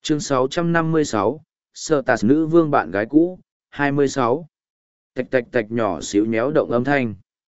Chương 656, Sơ Tạt nữ vương bạn gái cũ, 26. Tạch tạch tạch nhỏ xíu nhéo động âm thanh.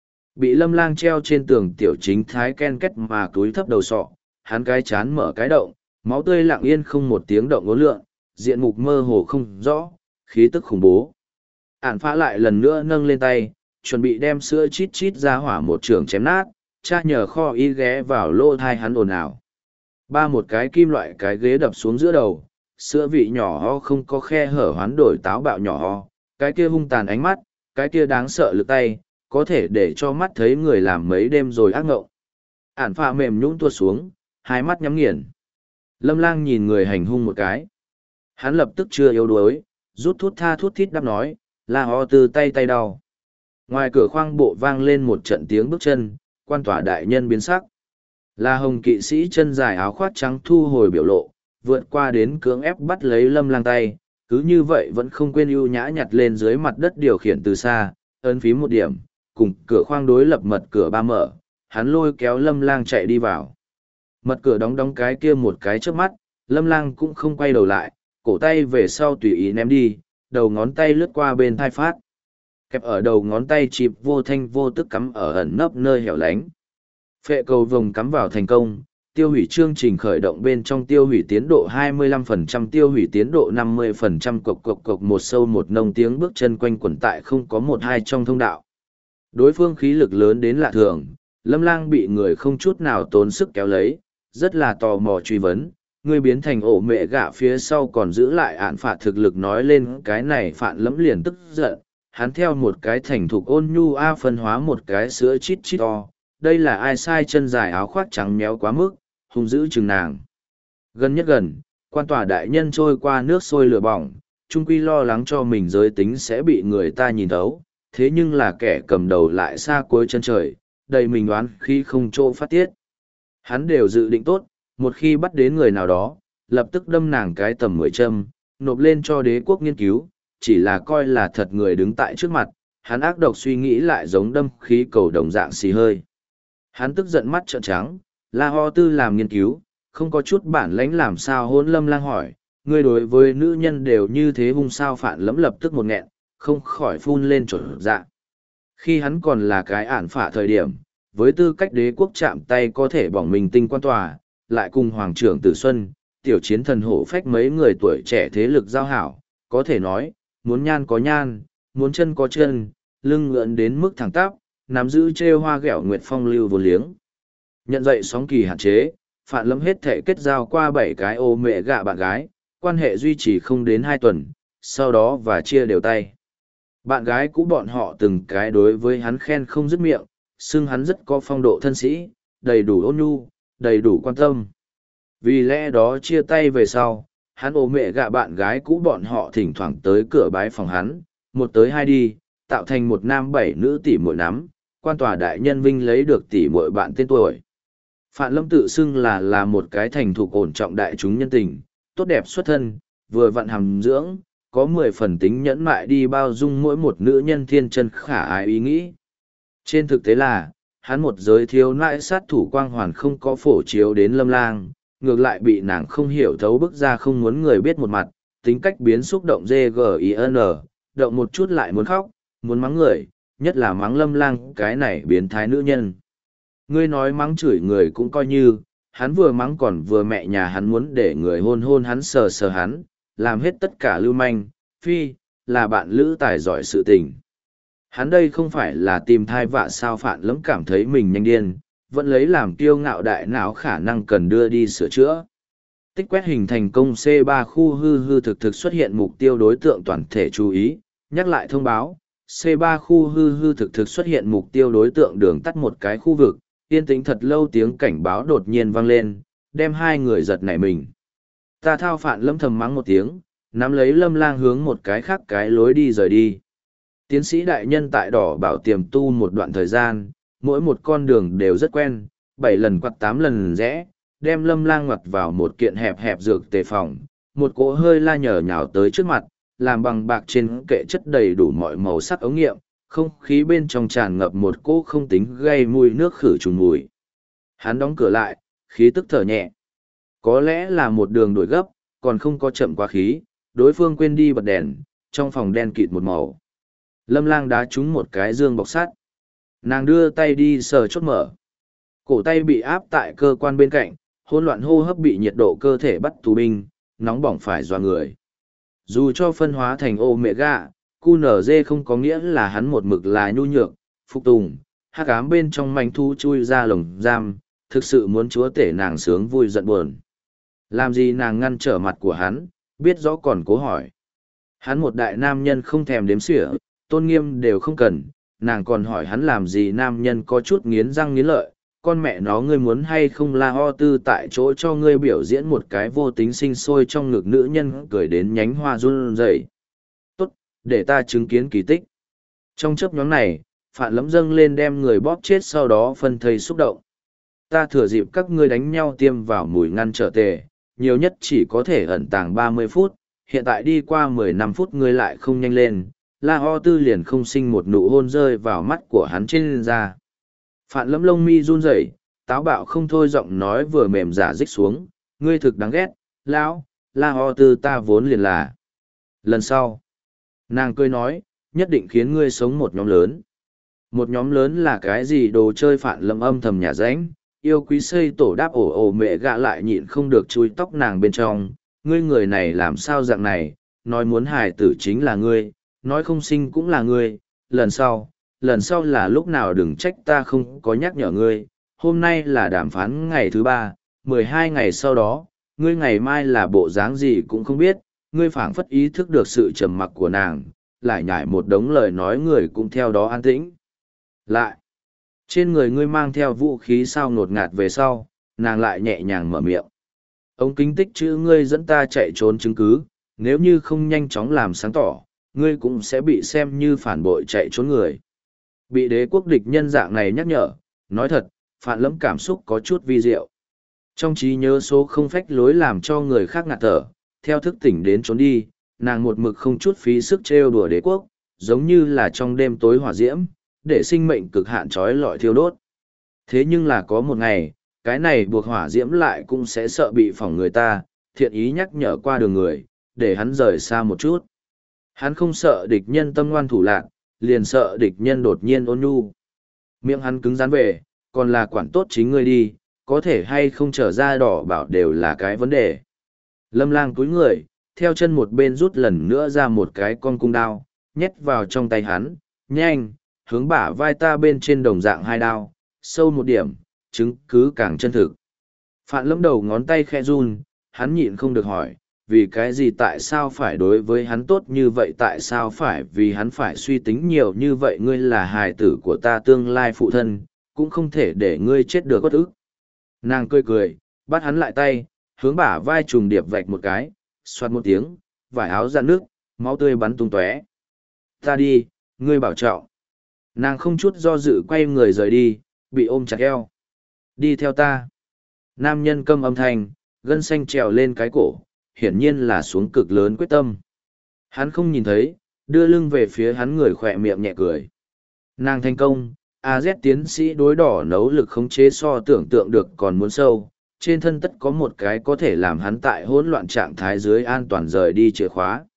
Bị Lâm Lang treo trên tường tiểu chính thái ken két mà cúi thấp đầu sọ, hắn cái chán mở cái động, máu tươi lặng yên không một tiếng động ngốn lượn, diện mục mơ hồ không rõ, khí tức khủng bố. Ản phá lại lần nữa nâng lên tay, chuẩn bị đem sữa chít chít ra hỏa một trường chém nát, cha nhờ kho y ghé vào lô thai hắn ồn ào. Ba một cái kim loại cái ghế đập xuống giữa đầu, sữa vị nhỏ ho không có khe hở hoán đổi táo bạo nhỏ ho, cái kia hung tàn ánh mắt, cái kia đáng sợ lực tay, có thể để cho mắt thấy người làm mấy đêm rồi ác ngộng. Ản phạ mềm nhũn tuột xuống, hai mắt nhắm nghiền. Lâm Lang nhìn người hành hung một cái. Hắn lập tức chưa yếu đuối, rút thút tha thút thít đáp nói, là ho từ tay tay đau. Ngoài cửa khoang bộ vang lên một trận tiếng bước chân, quan tòa đại nhân biến sắc. Là Hồng kỵ sĩ chân dài áo khoác trắng thu hồi biểu lộ, vượt qua đến cưỡng ép bắt lấy Lâm Lang tay, cứ như vậy vẫn không quên ưu nhã nhặt lên dưới mặt đất điều khiển từ xa, ấn phím một điểm, cùng cửa khoang đối lập mật cửa ba mở, hắn lôi kéo Lâm Lang chạy đi vào. Mật cửa đóng đóng cái kia một cái trước mắt, Lâm Lang cũng không quay đầu lại, cổ tay về sau tùy ý ném đi, đầu ngón tay lướt qua bên thai phát. Kẹp ở đầu ngón tay chịp vô thanh vô tức cắm ở ẩn nấp nơi hẻo lánh. Phệ cầu vồng cắm vào thành công, tiêu hủy chương trình khởi động bên trong tiêu hủy tiến độ 25%, tiêu hủy tiến độ 50%, cộc cộc cộc một sâu một nông tiếng bước chân quanh quẩn tại không có một hai trong thông đạo. Đối phương khí lực lớn đến lạ thường, Lâm Lang bị người không chút nào tốn sức kéo lấy, rất là tò mò truy vấn, người biến thành ổ mẹ gạ phía sau còn giữ lại ạn phạt thực lực nói lên cái này phạn lẫm liền tức giận, hắn theo một cái thành thục ôn nhu a phân hóa một cái sữa chít chít to, đây là ai sai chân dài áo khoác trắng méo quá mức, hung dữ chừng nàng. Gần nhất gần, quan tòa đại nhân trôi qua nước sôi lửa bỏng, trung quy lo lắng cho mình giới tính sẽ bị người ta nhìn thấu, thế nhưng là kẻ cầm đầu lại xa cuối chân trời, đầy mình đoán khi không chỗ phát tiết. Hắn đều dự định tốt, một khi bắt đến người nào đó, lập tức đâm nàng cái tầm 10 châm, nộp lên cho đế quốc nghiên cứu, chỉ là coi là thật người đứng tại trước mặt, hắn ác độc suy nghĩ lại giống đâm khí cầu đồng dạng xì hơi. Hắn tức giận mắt trợn trắng, La Ho Tư làm nghiên cứu, không có chút bản lãnh làm sao hôn Lâm Lang hỏi, người đối với nữ nhân đều như thế hung sao phản lẫm lập tức một nghẹn, không khỏi phun lên trộn dạ. Khi hắn còn là cái ản phả thời điểm, với tư cách đế quốc chạm tay có thể bỏng mình tinh quan tòa, lại cùng Hoàng trưởng Tử Xuân, tiểu chiến thần hổ phách mấy người tuổi trẻ thế lực giao hảo, có thể nói, muốn nhan có nhan, muốn chân có chân, lưng ngượn đến mức thẳng tắp, nắm giữ trêu hoa ghẹo nguyệt phong lưu vô liếng. Nhận dậy sóng kỳ hạn chế, Phạn Lâm hết thể kết giao qua 7 cái ô mẹ gạ bạn gái, quan hệ duy trì không đến 2 tuần, sau đó và chia đều tay. Bạn gái cũ bọn họ từng cái đối với hắn khen không dứt miệng, xưng hắn rất có phong độ thân sĩ, đầy đủ ôn nhu, đầy đủ quan tâm. Vì lẽ đó chia tay về sau, hắn ô mẹ gạ bạn gái cũ bọn họ thỉnh thoảng tới cửa bái phòng hắn, một tới hai đi, tạo thành một nam 7 nữ tỷ muội nắm, quan tòa đại nhân vinh lấy được tỷ muội bạn tên tuổi. Phạn Lâm tự xưng là một cái thành thục ổn trọng đại chúng nhân tình, tốt đẹp xuất thân, vừa vặn hàm dưỡng, có 10 phần tính nhẫn mại đi bao dung mỗi một nữ nhân thiên chân khả ái ý nghĩ. Trên thực tế là, hắn một giới thiếu nại sát thủ quang hoàn không có phổ chiếu đến Lâm Lang, ngược lại bị nàng không hiểu thấu bức ra không muốn người biết một mặt, tính cách biến xúc động GGIN, động một chút lại muốn khóc, muốn mắng người, nhất là mắng Lâm Lang cái này biến thái nữ nhân. Ngươi nói mắng chửi người cũng coi như, hắn vừa mắng còn vừa mẹ nhà hắn muốn để người hôn hôn hắn sờ sờ hắn, làm hết tất cả lưu manh, phi, là bạn lữ tài giỏi sự tình. Hắn đây không phải là tìm thai vạ sao Phạn Lâm cảm thấy mình nhanh điên, vẫn lấy làm kiêu ngạo đại não khả năng cần đưa đi sửa chữa. Tích quét hình thành công C3 khu hư hư thực thực xuất hiện mục tiêu đối tượng toàn thể chú ý, nhắc lại thông báo, C3 khu hư hư thực thực xuất hiện mục tiêu đối tượng đường tắt một cái khu vực, yên tĩnh thật lâu tiếng cảnh báo đột nhiên vang lên, đem hai người giật nảy mình. Ta thao Phạn Lâm thầm mắng một tiếng, nắm lấy Lâm Lang hướng một cái khác cái lối đi rời đi. Tiến sĩ đại nhân tại đỏ bảo tiềm tu một đoạn thời gian, mỗi một con đường đều rất quen, 7 lần quặt 8 lần rẽ, đem Lâm Lang ngoặt vào một kiện hẹp hẹp dược tề phòng, một cỗ hơi la nhở nhào tới trước mặt, làm bằng bạc trên kệ chất đầy đủ mọi màu sắc ống nghiệm, không khí bên trong tràn ngập một cỗ không tính gây mùi nước khử trùng mùi. Hắn đóng cửa lại, khí tức thở nhẹ. Có lẽ là một đường đuổi gấp, còn không có chậm quá khí, đối phương quên đi bật đèn, trong phòng đen kịt một màu. Lâm Lang đá trúng một cái dương bọc sắt. Nàng đưa tay đi sờ chốt mở. Cổ tay bị áp tại cơ quan bên cạnh, hỗn loạn hô hấp bị nhiệt độ cơ thể bắt tù binh, nóng bỏng phải dọa người. Dù cho phân hóa thành Omega, QNZ không có nghĩa là hắn một mực là nhu nhược, phục tùng, hắc ám bên trong manh thu chui ra lồng giam, thực sự muốn chúa tể nàng sướng vui giận buồn. Làm gì nàng ngăn trở mặt của hắn, biết rõ còn cố hỏi. Hắn một đại nam nhân không thèm đếm xỉa, tôn nghiêm đều không cần, nàng còn hỏi hắn làm gì nam nhân có chút nghiến răng nghiến lợi, con mẹ nó ngươi muốn hay không la ho tư tại chỗ cho ngươi biểu diễn một cái vô tính sinh sôi trong ngực nữ nhân cười đến nhánh hoa run rẩy. Tốt, để ta chứng kiến kỳ tích. Trong chớp nhóm này, Phạn Lẫm dâng lên đem người bóp chết sau đó phân thây xúc động. Ta thừa dịp các ngươi đánh nhau tiêm vào mùi ngăn trở tề, nhiều nhất chỉ có thể ẩn tàng 30 phút, hiện tại đi qua 15 phút ngươi lại không nhanh lên, La Ho Tư liền không sinh một nụ hôn rơi vào mắt của hắn trên da. Phạn Lẫm lông mi run rẩy, táo bạo không thôi giọng nói vừa mềm giả dích xuống, ngươi thực đáng ghét, lão, La Ho Tư ta vốn liền là. Lần sau, nàng cười nói, nhất định khiến ngươi sống một nhóm lớn. Một nhóm lớn là cái gì? Đồ chơi? Phạn Lẫm âm thầm nhà ránh, yêu quý xây tổ đáp ổ mẹ gạ lại nhịn không được chui tóc nàng bên trong, ngươi người này làm sao dạng này, nói muốn hài tử chính là ngươi, nói không sinh cũng là ngươi, lần sau là lúc nào đừng trách ta không có nhắc nhở ngươi, hôm nay là đàm phán ngày thứ 3, 12 ngày sau đó, ngươi ngày mai là bộ dáng gì cũng không biết, ngươi phảng phất ý thức được sự trầm mặc của nàng, lại nhải một đống lời nói người cũng theo đó an tĩnh. Lại, trên người ngươi mang theo vũ khí sao ngột ngạt về sau, nàng lại nhẹ nhàng mở miệng. Ống kính tích chữ ngươi dẫn ta chạy trốn chứng cứ, nếu như không nhanh chóng làm sáng tỏ, ngươi cũng sẽ bị xem như phản bội chạy trốn người. Bị đế quốc địch nhân dạng này nhắc nhở, nói thật, Phạn Lẫm cảm xúc có chút vi diệu. Trong trí nhớ số không phách lối làm cho người khác ngạt thở, theo thức tỉnh đến trốn đi, nàng một mực không chút phí sức trêu đùa đế quốc, giống như là trong đêm tối hỏa diễm, để sinh mệnh cực hạn trói lọi thiêu đốt. Thế nhưng là có một ngày, cái này buộc hỏa diễm lại cũng sẽ sợ bị phỏng người ta, thiện ý nhắc nhở qua đường người, để hắn rời xa một chút. Hắn không sợ địch nhân tâm ngoan thủ lạc, liền sợ địch nhân đột nhiên ôn nhu. Miệng hắn cứng rắn về, còn là quản tốt chính ngươi đi, có thể hay không trở ra đỏ bảo đều là cái vấn đề. Lâm Lang cúi người, theo chân một bên rút lần nữa ra một cái con cung đao, nhét vào trong tay hắn, nhanh, hướng bả vai ta bên trên đồng dạng 2 đao, sâu một điểm, chứng cứ càng chân thực. Phạn Lẫm đầu ngón tay khẽ run, hắn nhịn không được hỏi, vì cái gì tại sao phải đối với hắn tốt như vậy, tại sao phải vì hắn phải suy tính nhiều như vậy, ngươi là hài tử của ta tương lai phụ thân, cũng không thể để ngươi chết được bất ức. Nàng cười cười, bắt hắn lại tay, hướng bả vai trùng điệp vạch một cái, xoát một tiếng, vải áo ra nước, máu tươi bắn tung tóe. Ta đi, ngươi bảo trọng. Nàng không chút do dự quay người rời đi, bị ôm chặt eo. Đi theo ta. Nam nhân câm âm thanh, gân xanh trèo lên cái cổ, hiển nhiên là xuống cực lớn quyết tâm. Hắn không nhìn thấy, đưa lưng về phía hắn, người khỏe miệng nhẹ cười. Nàng thành công, AZ tiến sĩ đối đỏ nấu lực khống chế so tưởng tượng được còn muốn sâu, trên thân tất có một cái có thể làm hắn tại hỗn loạn trạng thái dưới an toàn rời đi chìa khóa.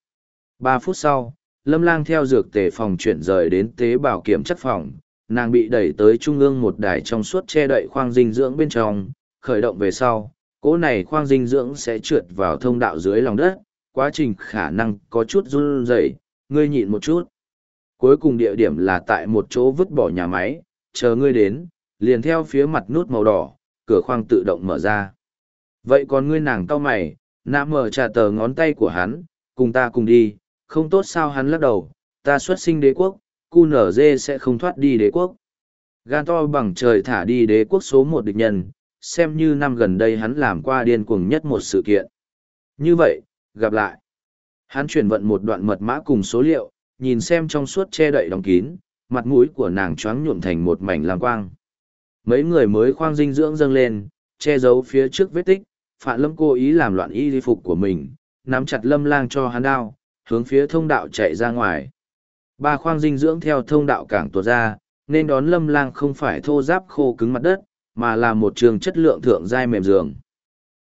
3 phút sau, Lâm Lang theo dược tề phòng chuyển rời đến tế bào kiểm chất phòng, nàng bị đẩy tới trung ương một đài trong suốt che đậy khoang dinh dưỡng bên trong, khởi động về sau, cỗ này khoang dinh dưỡng sẽ trượt vào thông đạo dưới lòng đất, quá trình khả năng có chút run rẩy, ngươi nhịn một chút. Cuối cùng địa điểm là tại một chỗ vứt bỏ nhà máy, chờ ngươi đến, liền theo phía mặt nút màu đỏ, cửa khoang tự động mở ra. Vậy còn ngươi, nàng cau mày, nã mở trà tờ ngón tay của hắn, cùng ta cùng đi, không tốt sao? Hắn lắc đầu, ta xuất sinh đế quốc, QNZ sẽ không thoát đi đế quốc. Gan to bằng trời thả đi đế quốc số 1 địch nhân, xem như năm gần đây hắn làm qua điên cuồng nhất một sự kiện. Như vậy, gặp lại. Hắn chuyển vận một đoạn mật mã cùng số liệu, nhìn xem trong suốt che đậy đóng kín, mặt mũi của nàng choáng nhuộm thành một mảnh lam quang. Mấy người mới khoang dinh dưỡng dâng lên, che giấu phía trước vết tích, Phạn Lâm cố ý làm loạn y phục của mình, nắm chặt Lâm Lang cho hắn đao, hướng phía thông đạo chạy ra ngoài. 3 khoang dinh dưỡng theo thông đạo cảng tuột ra, nên đón Lâm Lang không phải thô ráp khô cứng mặt đất, mà là một trường chất lượng thượng giai mềm giường.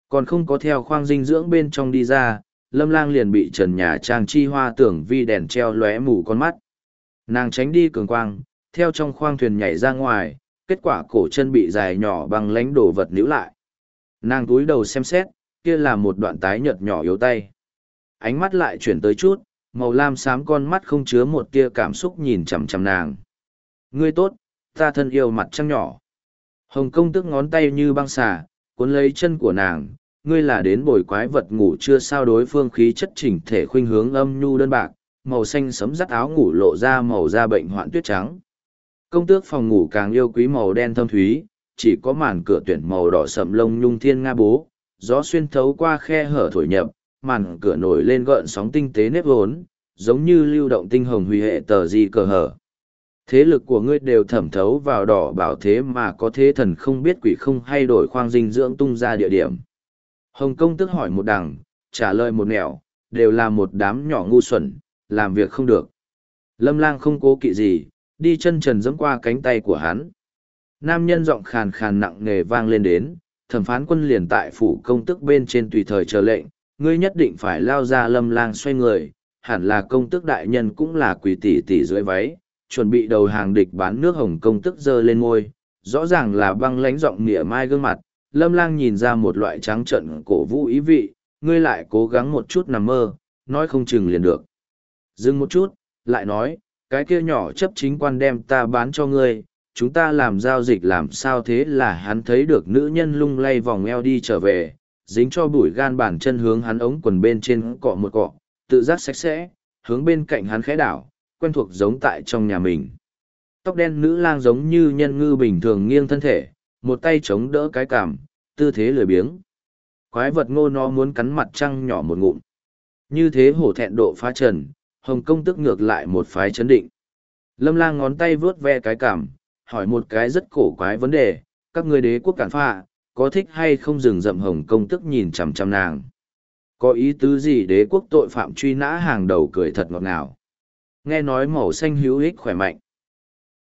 Còn không có theo khoang dinh dưỡng bên trong đi ra, Lâm Lang liền bị trần nhà trang chi hoa tưởng vi đèn treo lóe mù con mắt. Nàng tránh đi cường quang, theo trong khoang thuyền nhảy ra ngoài, kết quả cổ chân bị dài nhỏ bằng lánh đổ vật níu lại. Nàng túi đầu xem xét, kia là một đoạn tái nhợt nhỏ yếu tay. Ánh mắt lại chuyển tới chút, màu lam xám con mắt không chứa một tia cảm xúc nhìn chằm chằm nàng. Ngươi tốt, ta thân yêu mặt trăng nhỏ. Hồng công tức ngón tay như băng xà, cuốn lấy chân của nàng. Ngươi là đến bồi quái vật ngủ chưa sao? Đối phương khí chất chỉnh thể khuynh hướng âm nhu đơn bạc, màu xanh sẫm dắt áo ngủ lộ ra màu da bệnh hoạn tuyết trắng. Công tước phòng ngủ càng yêu quý màu đen thâm thúy, chỉ có màn cửa tuyển màu đỏ sậm lông nhung thiên nga bố, gió xuyên thấu qua khe hở thổi nhập, màn cửa nổi lên gợn sóng tinh tế nếp vốn, giống như lưu động tinh hồng huy hệ tờ gì cờ hở. Thế lực của ngươi đều thẩm thấu vào đỏ bảo thế mà có thế thần không biết quỷ không hay đổi khoang dinh dưỡng tung ra địa điểm. Hồng công tức hỏi một đằng, trả lời một nẻo, đều là một đám nhỏ ngu xuẩn, làm việc không được. Lâm Lang không cố kỵ gì, đi chân trần giẫm qua cánh tay của hắn. Nam nhân giọng khàn khàn nặng nề vang lên đến, thẩm phán quân liền tại phủ công tức bên trên tùy thời chờ lệnh, ngươi nhất định phải lao ra. Lâm Lang xoay người, hẳn là công tức đại nhân cũng là quỷ tỷ tỷ dưới váy, chuẩn bị đầu hàng địch bán nước. Hồng công tức giơ lên ngôi, rõ ràng là băng lãnh giọng mỉa mai gương mặt. Lâm Lang nhìn ra một loại trắng trợn cổ vũ ý vị, ngươi lại cố gắng một chút nằm mơ, nói không chừng liền được. Dừng một chút, lại nói, cái kia nhỏ chấp chính quan đem ta bán cho ngươi, chúng ta làm giao dịch làm sao? Thế là hắn thấy được nữ nhân lung lay vòng eo đi trở về, dính cho bụi gan bàn chân hướng hắn ống quần bên trên cọ một cọ, tự giác sạch sẽ, hướng bên cạnh hắn khẽ đảo, quen thuộc giống tại trong nhà mình. Tóc đen nữ lang giống như nhân ngư bình thường nghiêng thân thể, một tay chống đỡ cái cằm, tư thế lười biếng. Quái vật ngô nó muốn cắn mặt trăng nhỏ một ngụm. Như thế hổ thẹn độ phá trần, Hồng công tức ngược lại một phái chấn định. Lâm Lang ngón tay vướt ve cái cằm, hỏi một cái rất cổ quái vấn đề, các ngươi đế quốc cản phạ, có thích hay không rừng rậm? Hồng công tức nhìn chằm chằm nàng. Có ý tứ gì? Đế quốc tội phạm truy nã hàng đầu cười thật ngọt ngào. Nghe nói màu xanh hữu ích khỏe mạnh.